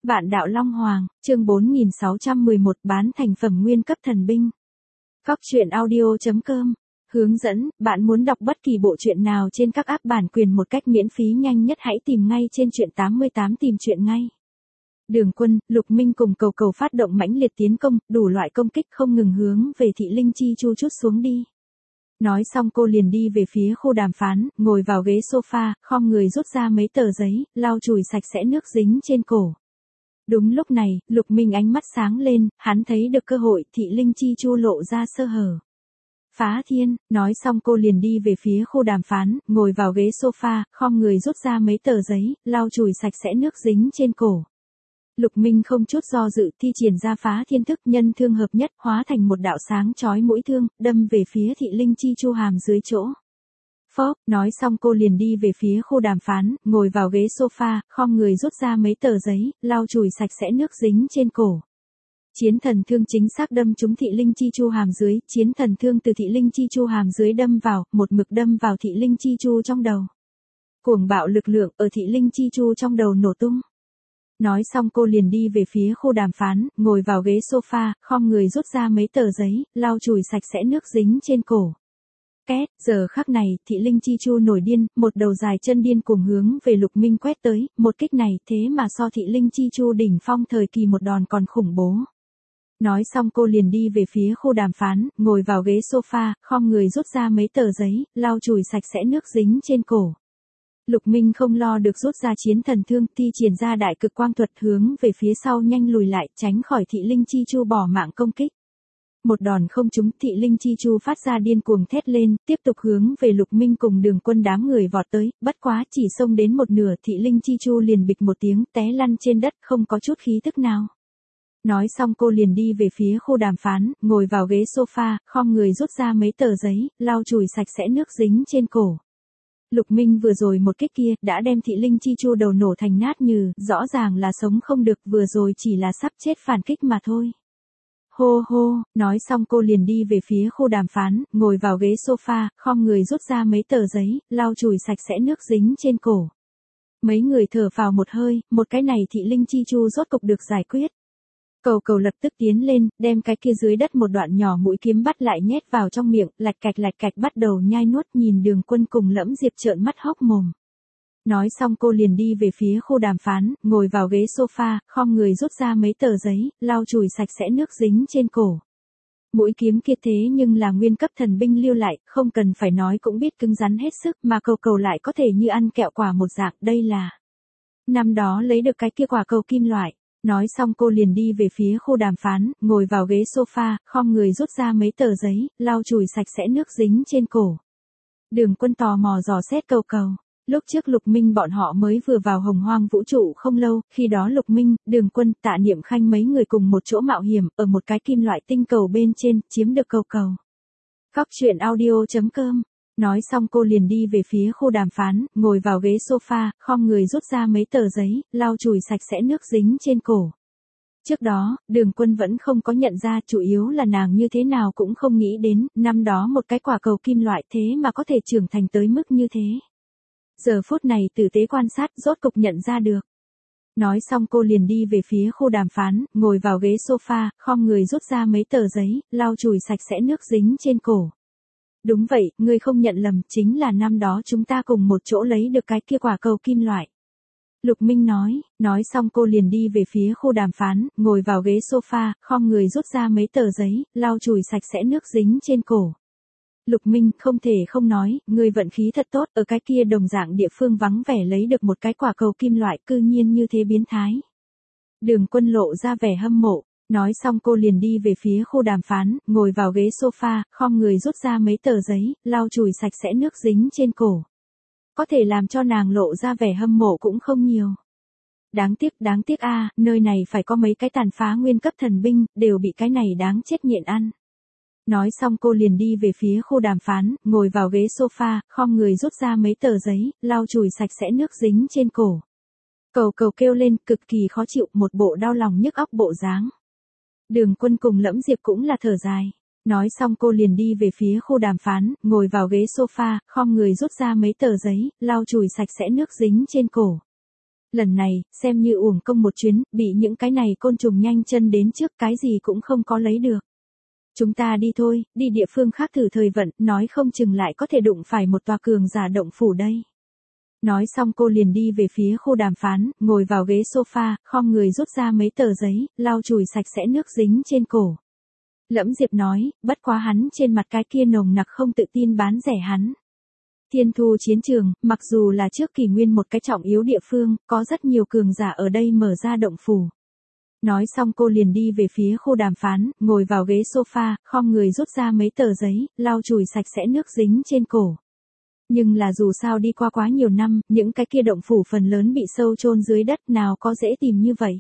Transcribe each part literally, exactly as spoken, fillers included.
Vạn đạo Long Hoàng, chương bốn nghìn sáu trăm mười một bán thành phẩm nguyên cấp thần binh. Cóc truyện audio chấm com. Hướng dẫn, bạn muốn đọc bất kỳ bộ truyện nào trên các app bản quyền một cách miễn phí nhanh nhất hãy tìm ngay trên truyện tám mươi tám tìm truyện ngay. Đường Quân, Lục Minh cùng Cầu Cầu phát động mãnh liệt tiến công, đủ loại công kích không ngừng hướng về Thị Linh Chi Chu trút xuống đi. Nói xong cô liền đi về phía khu đàm phán, ngồi vào ghế sofa, khom người rút ra mấy tờ giấy, lau chùi sạch sẽ nước dính trên cổ. Đúng lúc này, Lục Minh ánh mắt sáng lên, hắn thấy được cơ hội, Thị Linh Chi Chu lộ ra sơ hở. Phá thiên, nói xong cô liền đi về phía khu đàm phán, ngồi vào ghế sofa, khom người rút ra mấy tờ giấy, lau chùi sạch sẽ nước dính trên cổ. Lục Minh không chút do dự, thi triển ra phá thiên thức, nhân thương hợp nhất, hóa thành một đạo sáng chói mũi thương, đâm về phía Thị Linh Chi Chu hàm dưới chỗ. Phóp, nói xong cô liền đi về phía khu đàm phán, ngồi vào ghế sofa, khom người rút ra mấy tờ giấy, lau chùi sạch sẽ nước dính trên cổ. Chiến thần thương chính xác đâm trúng Thị Linh Chi Chu hàm dưới, chiến thần thương từ Thị Linh Chi Chu hàm dưới đâm vào, một mực đâm vào Thị Linh Chi Chu trong đầu. Cuồng bạo lực lượng ở Thị Linh Chi Chu trong đầu nổ tung. Nói xong cô liền đi về phía khu đàm phán, ngồi vào ghế sofa, khom người rút ra mấy tờ giấy, lau chùi sạch sẽ nước dính trên cổ. Két, giờ khắc này, Thị Linh Chi Chu nổi điên, một đầu dài chân điên cuồng hướng về Lục Minh quét tới, một kích này thế mà so Thị Linh Chi Chu đỉnh phong thời kỳ một đòn còn khủng bố. Nói xong cô liền đi về phía khu đàm phán, ngồi vào ghế sofa, khom người rút ra mấy tờ giấy, lau chùi sạch sẽ nước dính trên cổ. Lục Minh không lo được rút ra chiến thần thương, thi triển ra đại cực quang thuật hướng về phía sau nhanh lùi lại, tránh khỏi Thị Linh Chi Chu bỏ mạng công kích. Một đòn không trúng, Thị Linh Chi Chu phát ra điên cuồng thét lên, tiếp tục hướng về Lục Minh cùng Đường Quân đám người vọt tới, bất quá chỉ xông đến một nửa, Thị Linh Chi Chu liền bịch một tiếng té lăn trên đất, không có chút khí tức nào. Nói xong cô liền đi về phía khu đàm phán, ngồi vào ghế sofa, khom người rút ra mấy tờ giấy, lau chùi sạch sẽ nước dính trên cổ. Lục Minh vừa rồi một kích kia, đã đem Thị Linh Chi Chu đầu nổ thành nát nhừ, rõ ràng là sống không được, vừa rồi chỉ là sắp chết phản kích mà thôi. Hô hô, nói xong cô liền đi về phía khu đàm phán, ngồi vào ghế sofa, khom người rút ra mấy tờ giấy, lau chùi sạch sẽ nước dính trên cổ. Mấy người thở phào một hơi, một cái này Thị Linh Chi Chu rốt cục được giải quyết. Cầu Cầu lập tức tiến lên, đem cái kia dưới đất một đoạn nhỏ mũi kiếm bắt lại nhét vào trong miệng, lạch cạch lạch cạch bắt đầu nhai nuốt, nhìn Đường Quân cùng Lẫm Diệp trợn mắt hốc mồm. Nói xong cô liền đi về phía khu đàm phán, ngồi vào ghế sofa, khom người rút ra mấy tờ giấy, lau chùi sạch sẽ nước dính trên cổ. Mũi kiếm kia thế nhưng là nguyên cấp thần binh lưu lại, không cần phải nói cũng biết cứng rắn hết sức, mà Cầu Cầu lại có thể như ăn kẹo quả một dạng, đây là năm đó lấy được cái kia quả cầu kim loại. Nói xong cô liền đi về phía khu đàm phán, ngồi vào ghế sofa, khom người rút ra mấy tờ giấy, lau chùi sạch sẽ nước dính trên cổ. Đường Quân tò mò dò xét Cầu Cầu. Lúc trước Lục Minh bọn họ mới vừa vào Hồng Hoang vũ trụ không lâu, khi đó Lục Minh, Đường Quân, Tạ Niệm Khanh mấy người cùng một chỗ mạo hiểm, ở một cái kim loại tinh cầu bên trên, chiếm được Cầu Cầu. Cóc truyện audio chấm com. Nói xong cô liền đi về phía khu đàm phán, ngồi vào ghế sofa, khom người rút ra mấy tờ giấy, lau chùi sạch sẽ nước dính trên cổ. Trước đó, Đường Quân vẫn không có nhận ra, chủ yếu là nàng như thế nào cũng không nghĩ đến, năm đó một cái quả cầu kim loại thế mà có thể trưởng thành tới mức như thế. Giờ phút này tử tế quan sát, rốt cục nhận ra được. Nói xong cô liền đi về phía khu đàm phán, ngồi vào ghế sofa, khom người rút ra mấy tờ giấy, lau chùi sạch sẽ nước dính trên cổ. Đúng vậy, ngươi không nhận lầm, chính là năm đó chúng ta cùng một chỗ lấy được cái kia quả cầu kim loại. Lục Minh nói, nói xong cô liền đi về phía khu đàm phán, ngồi vào ghế sofa, khom người rút ra mấy tờ giấy, lau chùi sạch sẽ nước dính trên cổ. Lục Minh không thể không nói, ngươi vận khí thật tốt, ở cái kia đồng dạng địa phương vắng vẻ lấy được một cái quả cầu kim loại, cư nhiên như thế biến thái. Đường Quân lộ ra vẻ hâm mộ. Nói xong cô liền đi về phía khu đàm phán, ngồi vào ghế sofa, khom người rút ra mấy tờ giấy, lau chùi sạch sẽ nước dính trên cổ. Có thể làm cho nàng lộ ra vẻ hâm mộ cũng không nhiều. Đáng tiếc, đáng tiếc a, à, nơi này phải có mấy cái tàn phá nguyên cấp thần binh, đều bị cái này đáng chết nhịn ăn. Nói xong cô liền đi về phía khu đàm phán, ngồi vào ghế sofa, khom người rút ra mấy tờ giấy, lau chùi sạch sẽ nước dính trên cổ. Cầu Cầu kêu lên, cực kỳ khó chịu, một bộ đau lòng nhức óc bộ dáng. Đường Quân cùng Lẫm Diệp cũng là thở dài. Nói xong cô liền đi về phía khu đàm phán, ngồi vào ghế sofa, khom người rút ra mấy tờ giấy, lau chùi sạch sẽ nước dính trên cổ. Lần này, xem như uổng công một chuyến, bị những cái này côn trùng nhanh chân đến trước, cái gì cũng không có lấy được. Chúng ta đi thôi, đi địa phương khác thử thời vận, nói không chừng lại có thể đụng phải một tòa cường giả động phủ đây. Nói xong cô liền đi về phía khu đàm phán, ngồi vào ghế sofa, khom người rút ra mấy tờ giấy, lau chùi sạch sẽ nước dính trên cổ. Lẫm Diệp nói, bất quá hắn trên mặt cái kia nồng nặc không tự tin bán rẻ hắn. Thiên Thu chiến trường, mặc dù là trước kỷ nguyên một cái trọng yếu địa phương, có rất nhiều cường giả ở đây mở ra động phủ. Nói xong cô liền đi về phía khu đàm phán, ngồi vào ghế sofa, khom người rút ra mấy tờ giấy, lau chùi sạch sẽ nước dính trên cổ. Nhưng là dù sao đi qua quá nhiều năm, những cái kia động phủ phần lớn bị sâu chôn dưới đất, nào có dễ tìm như vậy.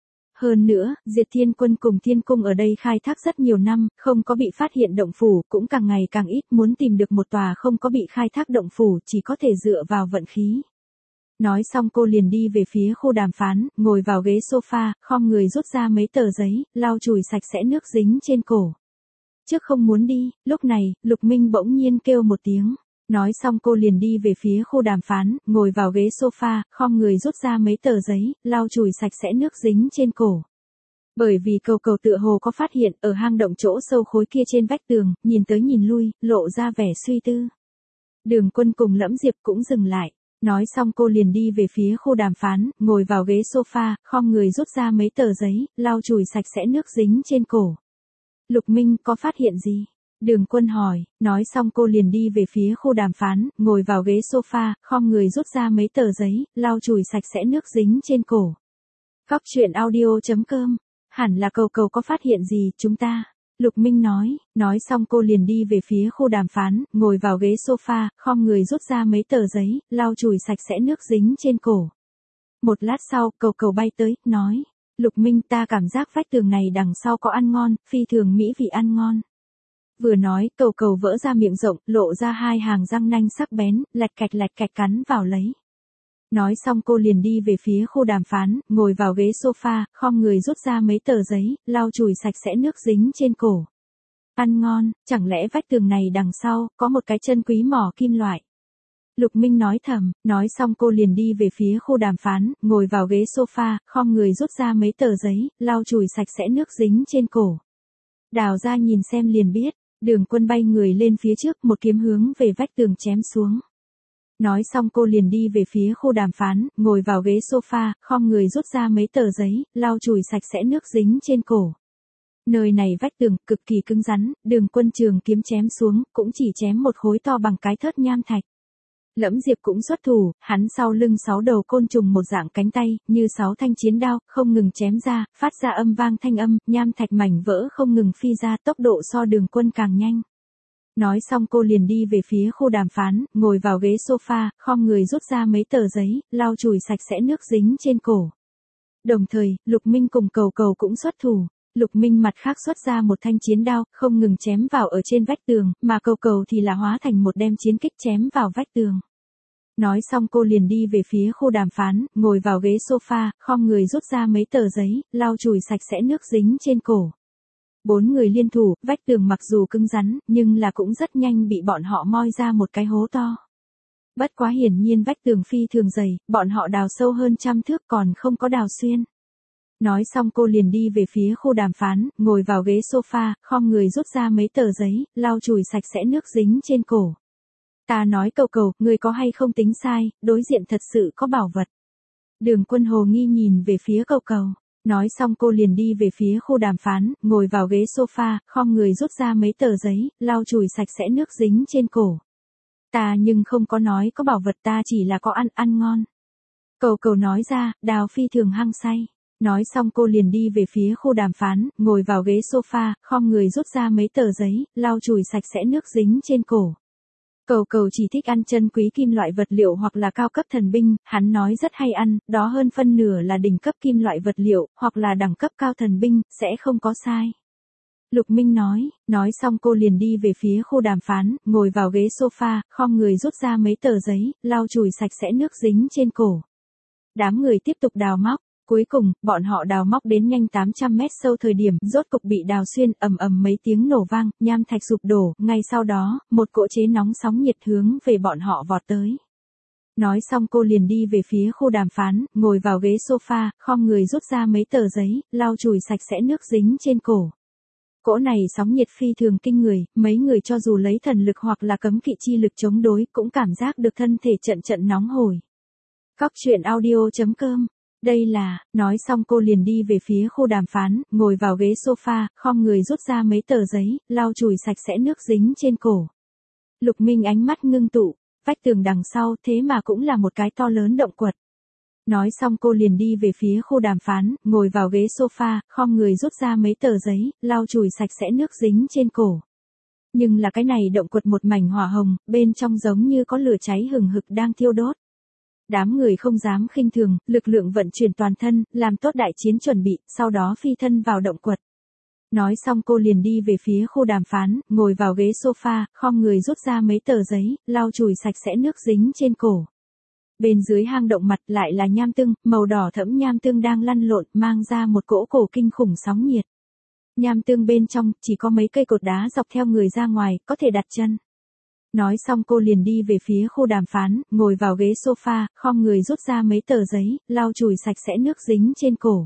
Hơn nữa, Diệt Thiên Quân cùng Thiên Cung ở đây khai thác rất nhiều năm, không có bị phát hiện động phủ, cũng càng ngày càng ít, muốn tìm được một tòa không có bị khai thác động phủ, chỉ có thể dựa vào vận khí. Nói xong cô liền đi về phía khu đàm phán, ngồi vào ghế sofa, khom người rút ra mấy tờ giấy, lau chùi sạch sẽ nước dính trên cổ. Trước không muốn đi, lúc này, Lục Minh bỗng nhiên kêu một tiếng. Nói xong cô liền đi về phía khu đàm phán, ngồi vào ghế sofa, khom người rút ra mấy tờ giấy, lau chùi sạch sẽ nước dính trên cổ. Bởi vì cầu cầu tựa hồ có phát hiện, ở hang động chỗ sâu khối kia trên vách tường, nhìn tới nhìn lui, lộ ra vẻ suy tư. Đường Quân cùng Lẫm Diệp cũng dừng lại. Nói xong cô liền đi về phía khu đàm phán, ngồi vào ghế sofa, khom người rút ra mấy tờ giấy, lau chùi sạch sẽ nước dính trên cổ. Lục Minh có phát hiện gì? Đường Quân hỏi, nói xong cô liền đi về phía khu đàm phán, ngồi vào ghế sofa, khom người rút ra mấy tờ giấy, lau chùi sạch sẽ nước dính trên cổ. Góc truyện audio chấm com, hẳn là cầu cầu có phát hiện gì, chúng ta. Lục Minh nói, nói xong cô liền đi về phía khu đàm phán, ngồi vào ghế sofa, khom người rút ra mấy tờ giấy, lau chùi sạch sẽ nước dính trên cổ. Một lát sau, cầu cầu bay tới, nói, Lục Minh ta cảm giác vách tường này đằng sau có ăn ngon, phi thường mỹ vị ăn ngon. Vừa nói, cầu cầu vỡ ra miệng rộng, lộ ra hai hàng răng nanh sắc bén, lạch cạch lạch cạch cắn vào lấy. Nói xong cô liền đi về phía khu đàm phán, ngồi vào ghế sofa, khom người rút ra mấy tờ giấy, lau chùi sạch sẽ nước dính trên cổ. Ăn ngon, chẳng lẽ vách tường này đằng sau, có một cái chân quý mỏ kim loại. Lục Minh nói thầm, nói xong cô liền đi về phía khu đàm phán, ngồi vào ghế sofa, khom người rút ra mấy tờ giấy, lau chùi sạch sẽ nước dính trên cổ. Đào ra nhìn xem liền biết, Đường Quân bay người lên phía trước, một kiếm hướng về vách tường chém xuống. Nói xong cô liền đi về phía khu đàm phán, ngồi vào ghế sofa, khom người rút ra mấy tờ giấy, lau chùi sạch sẽ nước dính trên cổ. Nơi này vách tường, cực kỳ cứng rắn, Đường Quân trường kiếm chém xuống, cũng chỉ chém một khối to bằng cái thớt nham thạch. Lẫm Diệp cũng xuất thủ, hắn sau lưng sáu đầu côn trùng một dạng cánh tay, như sáu thanh chiến đao, không ngừng chém ra, phát ra âm vang thanh âm, nham thạch mảnh vỡ không ngừng phi ra, tốc độ so Đường Quân càng nhanh. Nói xong cô liền đi về phía khu đàm phán, ngồi vào ghế sofa, khom người rút ra mấy tờ giấy, lau chùi sạch sẽ nước dính trên cổ. Đồng thời, Lục Minh cùng cầu cầu cũng xuất thủ. Lục Minh mặt khác xuất ra một thanh chiến đao, không ngừng chém vào ở trên vách tường, mà cầu cầu thì là hóa thành một đem chiến kích chém vào vách tường. Nói xong cô liền đi về phía khu đàm phán, ngồi vào ghế sofa, khom người rút ra mấy tờ giấy, lau chùi sạch sẽ nước dính trên cổ. Bốn người liên thủ, vách tường mặc dù cứng rắn, nhưng là cũng rất nhanh bị bọn họ moi ra một cái hố to. Bất quá hiển nhiên vách tường phi thường dày, bọn họ đào sâu hơn trăm thước còn không có đào xuyên. Nói xong cô liền đi về phía khu đàm phán, ngồi vào ghế sofa, khom người rút ra mấy tờ giấy, lau chùi sạch sẽ nước dính trên cổ. Ta nói cầu cầu, người có hay không tính sai, đối diện thật sự có bảo vật. Đường Quân hồ nghi nhìn về phía cầu cầu. Nói xong cô liền đi về phía khu đàm phán, ngồi vào ghế sofa, khom người rút ra mấy tờ giấy, lau chùi sạch sẽ nước dính trên cổ. Ta nhưng không có nói có bảo vật, ta chỉ là có ăn, ăn ngon. Cầu cầu nói ra, đào phi thường hăng say. Nói xong cô liền đi về phía khu đàm phán, ngồi vào ghế sofa, khom người rút ra mấy tờ giấy, lau chùi sạch sẽ nước dính trên cổ. Cầu cầu chỉ thích ăn chân quý kim loại vật liệu hoặc là cao cấp thần binh, hắn nói rất hay ăn, đó hơn phân nửa là đỉnh cấp kim loại vật liệu, hoặc là đẳng cấp cao thần binh, sẽ không có sai. Lục Minh nói, nói xong cô liền đi về phía khu đàm phán, ngồi vào ghế sofa, khom người rút ra mấy tờ giấy, lau chùi sạch sẽ nước dính trên cổ. Đám người tiếp tục đào móc. Cuối cùng, bọn họ đào móc đến nhanh tám trăm mét sâu thời điểm, rốt cục bị đào xuyên, ầm ầm mấy tiếng nổ vang, nham thạch sụp đổ, ngay sau đó, một cỗ chế nóng sóng nhiệt hướng về bọn họ vọt tới. Nói xong cô liền đi về phía khu đàm phán, ngồi vào ghế sofa, khom người rút ra mấy tờ giấy, lau chùi sạch sẽ nước dính trên cổ. Cỗ này sóng nhiệt phi thường kinh người, mấy người cho dù lấy thần lực hoặc là cấm kỵ chi lực chống đối cũng cảm giác được thân thể trận trận nóng hổi. Cóc truyện audio chấm com. Đây là, nói xong cô liền đi về phía khu đàm phán, ngồi vào ghế sofa, khom người rút ra mấy tờ giấy, lau chùi sạch sẽ nước dính trên cổ. Lục Minh ánh mắt ngưng tụ, vách tường đằng sau thế mà cũng là một cái to lớn động quật. Nói xong cô liền đi về phía khu đàm phán, ngồi vào ghế sofa, khom người rút ra mấy tờ giấy, lau chùi sạch sẽ nước dính trên cổ. Nhưng là cái này động quật một mảnh hỏa hồng, bên trong giống như có lửa cháy hừng hực đang thiêu đốt. Đám người không dám khinh thường, lực lượng vận chuyển toàn thân, làm tốt đại chiến chuẩn bị, sau đó phi thân vào động quật. Nói xong cô liền đi về phía khu đàm phán, ngồi vào ghế sofa, khom người rút ra mấy tờ giấy, lau chùi sạch sẽ nước dính trên cổ. Bên dưới hang động mặt lại là nham tương, màu đỏ thẫm nham tương đang lăn lộn, mang ra một cỗ cổ kinh khủng sóng nhiệt. Nham tương bên trong, chỉ có mấy cây cột đá dọc theo người ra ngoài, có thể đặt chân. Nói xong cô liền đi về phía khu đàm phán, ngồi vào ghế sofa, khom người rút ra mấy tờ giấy, lau chùi sạch sẽ nước dính trên cổ.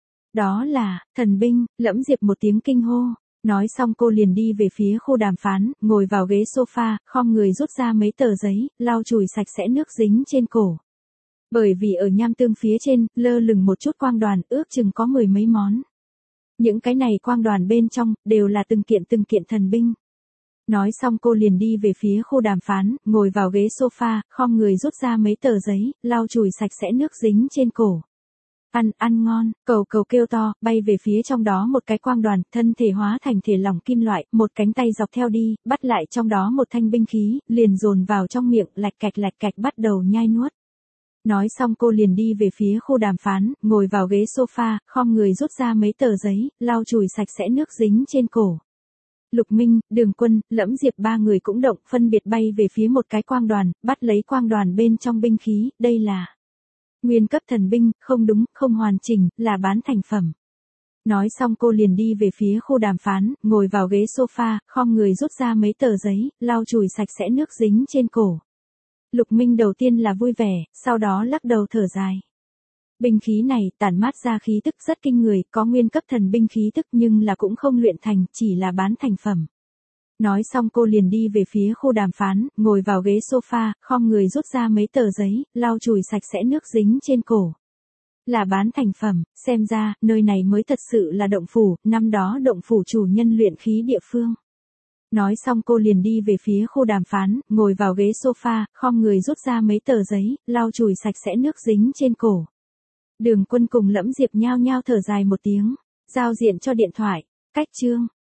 Đó là, thần binh, Lẫm Diệp một tiếng kinh hô. Nói xong cô liền đi về phía khu đàm phán, ngồi vào ghế sofa, khom người rút ra mấy tờ giấy, lau chùi sạch sẽ nước dính trên cổ. Bởi vì ở nham tương phía trên, lơ lửng một chút quang đoàn, ước chừng có mười mấy món. Những cái này quang đoàn bên trong, đều là từng kiện từng kiện thần binh. Nói xong cô liền đi về phía khu đàm phán, ngồi vào ghế sofa, khom người rút ra mấy tờ giấy, lau chùi sạch sẽ nước dính trên cổ. Ăn, ăn ngon, cầu cầu kêu to, bay về phía trong đó một cái quang đoàn, thân thể hóa thành thể lỏng kim loại, một cánh tay dọc theo đi, bắt lại trong đó một thanh binh khí, liền dồn vào trong miệng, lạch cạch lạch cạch bắt đầu nhai nuốt. Nói xong cô liền đi về phía khu đàm phán, ngồi vào ghế sofa, khom người rút ra mấy tờ giấy, lau chùi sạch sẽ nước dính trên cổ. Lục Minh, Đường Quân, Lẫm Diệp ba người cũng động, phân biệt bay về phía một cái quang đoàn, bắt lấy quang đoàn bên trong binh khí, đây là nguyên cấp thần binh, không đúng, không hoàn chỉnh, là bán thành phẩm. Nói xong cô liền đi về phía khu đàm phán, ngồi vào ghế sofa, khom người rút ra mấy tờ giấy, lau chùi sạch sẽ nước dính trên cổ. Lục Minh đầu tiên là vui vẻ, sau đó lắc đầu thở dài. Binh khí này tản mát ra khí tức rất kinh người, có nguyên cấp thần binh khí tức nhưng là cũng không luyện thành, chỉ là bán thành phẩm. Nói xong cô liền đi về phía khu đàm phán, ngồi vào ghế sofa, khom người rút ra mấy tờ giấy, lau chùi sạch sẽ nước dính trên cổ. Là bán thành phẩm, xem ra, nơi này mới thật sự là động phủ, năm đó động phủ chủ nhân luyện khí địa phương. Nói xong cô liền đi về phía khu đàm phán, ngồi vào ghế sofa, khom người rút ra mấy tờ giấy, lau chùi sạch sẽ nước dính trên cổ. Đường Quân cùng Lẫm Diệp nhao nhao thở dài một tiếng, giao diện cho điện thoại, cách chương.